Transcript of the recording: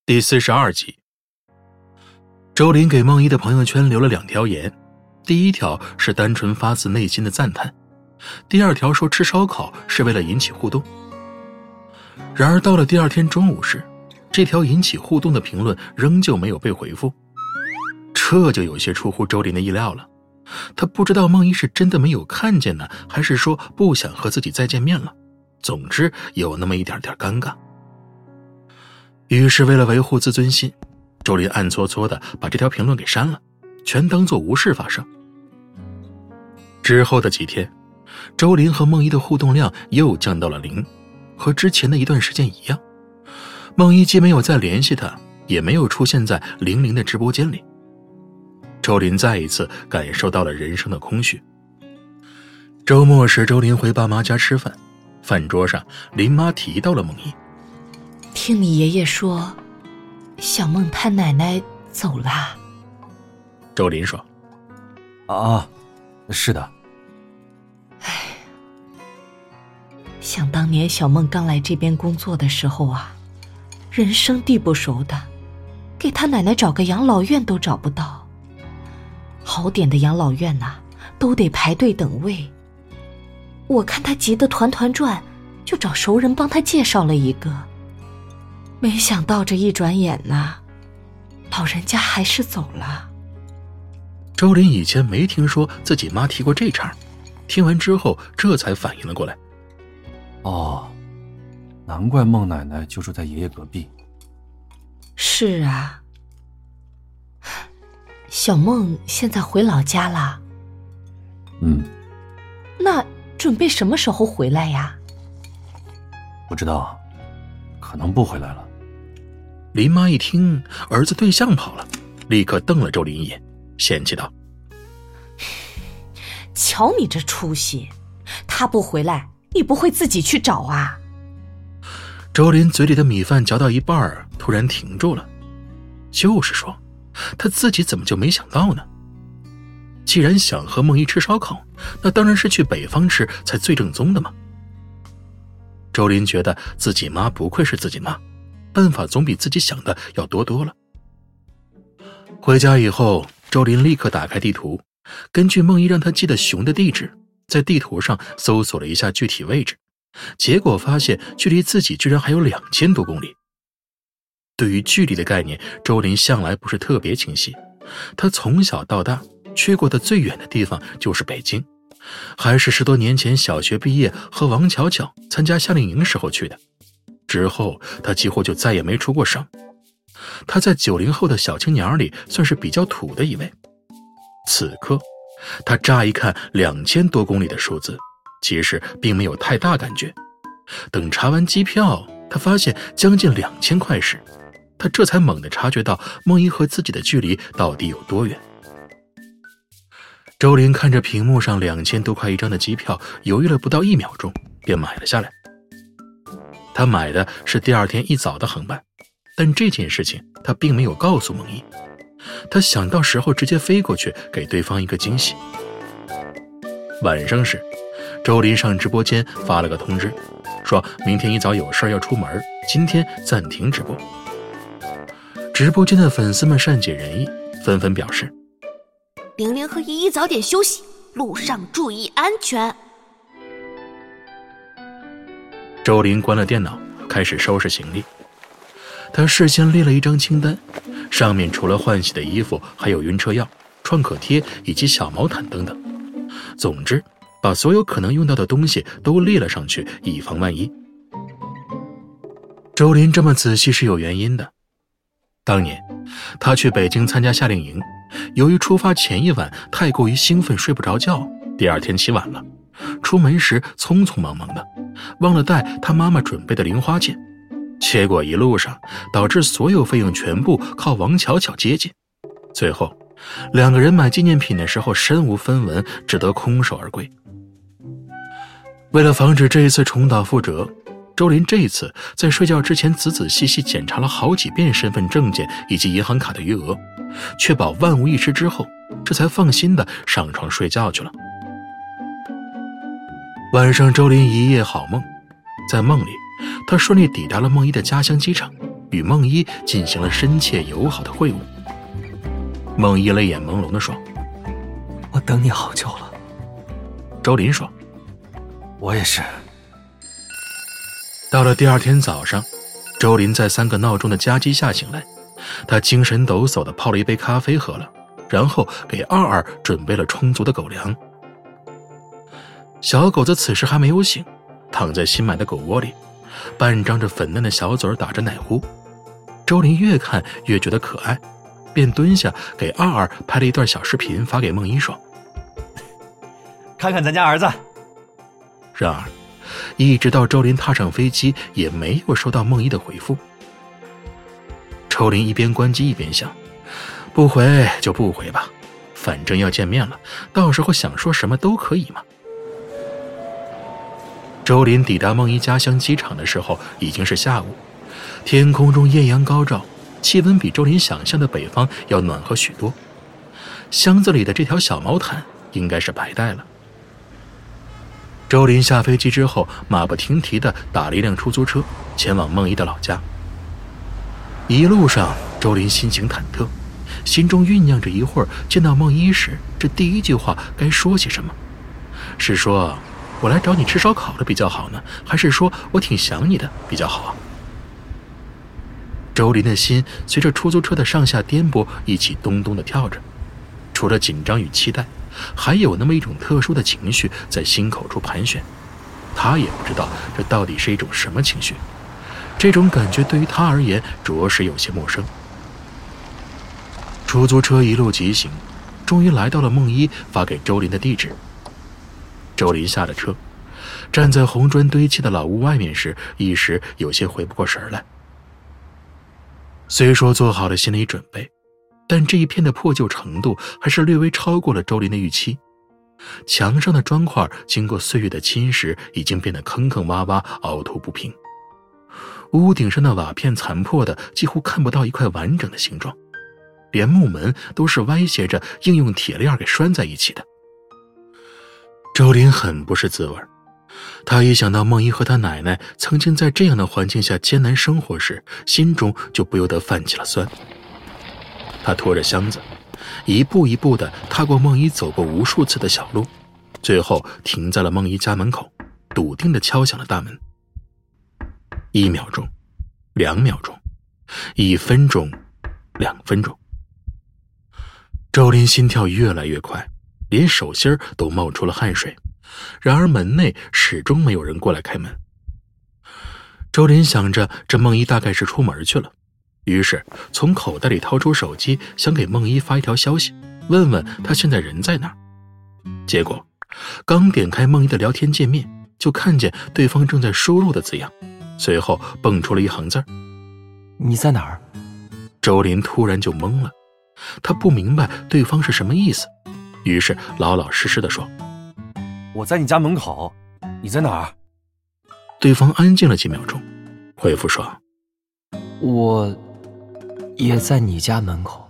第42集。周林给梦一的朋友圈留了2条言，第一条是单纯发自内心的赞叹，第2条说吃烧烤是为了引起互动。然而到了第2天中午时，这条引起互动的评论仍旧没有被回复，这就有些出乎周林的意料了。他不知道梦一是真的没有看见呢，还是说不想和自己再见面了，总之有那么一点点尴尬。于是为了维护自尊心，周林暗搓搓地把这条评论给删了，全当作无事发生。之后的几天，周林和梦一的互动量又降到了0，和之前的一段时间一样。梦一既没有再联系他，也没有出现在00的直播间里。周林再一次感受到了人生的空虚。周末时，周林回爸妈家吃饭，饭桌上林妈提到了梦一。 听你爷爷说，小梦他奶奶走了。 周林说： 是的。 想当年小梦刚来这边工作的时候啊，人生地不熟的，给他奶奶找个养老院都找不到，好点的养老院啊，都得排队等位。我看他急得团团转，就找熟人帮他介绍了一个。没想到这一转眼呐，老人家还是走了。 周林以前没听说自己妈提过这茬，听完之后这才反应了过来。 难怪孟奶奶就住在爷爷隔壁。 是啊，小梦现在回老家了。那准备什么时候回来呀？ 不知道，可能不回来了。 林妈一听儿子对象跑了，立刻瞪了周林一眼，嫌弃道： 瞧你这出息，他不回来你不会自己去找啊？ 周林嘴里的米饭嚼到一半突然停住了，就是说他自己怎么就没想到呢？既然想和梦一吃烧烤，那当然是去北方吃才最正宗的嘛。周林觉得自己妈不愧是自己妈，办法总比自己想的要多多了。回家以后，周林立刻打开地图，根据梦一让他记得熊的地址，在地图上搜索了一下具体位置，结果发现距离自己居然还有2000多公里。对于距离的概念，周林向来不是特别清晰，他从小到大去过的最远的地方就是北京，还是10多年前小学毕业和王巧巧参加夏令营时候去的，之后他几乎就再也没出过省。他在90后的小青年里算是比较土的一位。此刻他乍一看2000多公里的数字，其实并没有太大感觉。等查完机票，他发现将近2000块时，他这才猛地察觉到梦一和自己的距离到底有多远。周林看着屏幕上2000多块一张的机票，犹豫了不到1秒钟，便买了下来。他买的是第2天一早的航班，但这件事情他并没有告诉梦一，他想到时候直接飞过去给对方一个惊喜。晚上时，周林上直播间发了个通知，说明天一早有事要出门，今天暂停直播。直播间的粉丝们善解人意，纷纷表示 00和依依早点休息，路上注意安全。 周林关了电脑，开始收拾行李。他事先列了一张清单，上面除了换洗的衣服，还有晕车药、创可贴以及小毛毯等等。总之，把所有可能用到的东西都列了上去，以防万一。周林这么仔细是有原因的。当年他去北京参加夏令营，由于出发前一晚太过于兴奋睡不着觉，第2天起晚了，出门时匆匆忙忙的，忘了带他妈妈准备的零花钱，结果一路上导致所有费用全部靠王巧巧接济，最后2个人买纪念品的时候身无分文，只得空手而归。为了防止这一次重蹈覆辙，周林这一次在睡觉之前仔仔细细检查了好几遍身份证件以及银行卡的余额，确保万无一失之后，这才放心的上床睡觉去了。晚上周林一夜好梦，在梦里他顺利抵达了梦一的家乡机场， 与梦一进行了深切友好的会晤。梦一泪眼朦胧地说：“ 我等你好久了。” 周林说：“ 我也是。” 到了第二天早上，周林在3个闹钟的夹击下醒来，他精神抖擞地泡了一杯咖啡喝了，然后给二二准备了充足的狗粮。小狗子此时还没有醒，躺在新买的狗窝里，半张着粉嫩的小嘴打着奶呼。周林越看越觉得可爱，便蹲下给二二拍了一段小视频发给梦一说：“ 看看咱家儿子。” 然而一直到周林踏上飞机，也没有收到梦一的回复。周林一边关机一边想，不回就不回吧，反正要见面了，到时候想说什么都可以嘛。周林抵达梦一家乡机场的时候已经是下午，天空中艳阳高照，气温比周林想象的北方要暖和许多。箱子里的这条小毛毯应该是白带了。周林下飞机之后，马不停蹄地打了一辆出租车，前往梦一的老家。一路上，周林心情忐忑，心中酝酿着一会儿见到梦一时，这第一句话该说些什么？是说我来找你吃烧烤的比较好呢，还是说我挺想你的比较好啊？周林的心随着出租车的上下颠簸一起咚咚地跳着，除了紧张与期待，还有那么一种特殊的情绪在心口处盘旋。他也不知道这到底是一种什么情绪，这种感觉对于他而言着实有些陌生。出租车一路疾行，终于来到了梦一发给周林的地址。周林下了车，站在红砖堆砌的老屋外面时，一时有些回不过神来。虽说做好了心理准备，但这一片的破旧程度还是略微超过了周林的预期。墙上的砖块经过岁月的侵蚀，已经变得坑坑洼洼，凹凸不平。屋顶上的瓦片残破的几乎看不到一块完整的形状，连木门都是歪斜着硬用铁链给拴在一起的。周林很不是滋味，他一想到梦一和他奶奶曾经在这样的环境下艰难生活时，心中就不由得泛起了酸。他拖着箱子，一步一步地踏过梦一走过无数次的小路，最后停在了梦一家门口，笃定地敲响了大门。1秒钟，2秒钟，1分钟，2分钟。周林心跳越来越快，连手心都冒出了汗水。然而门内始终没有人过来开门。周林想着这梦一大概是出门去了，于是从口袋里掏出手机，想给梦一发一条消息，问问他现在人在哪儿。结果刚点开梦一的聊天界面，就看见对方正在输入的字样，随后蹦出了一行字：“ 你在哪儿？” 周林突然就懵了，他不明白对方是什么意思，于是老老实实地说：“ 我在你家门口，你在哪儿？” 对方安静了几秒钟，回复说：“ 我也在你家门口。”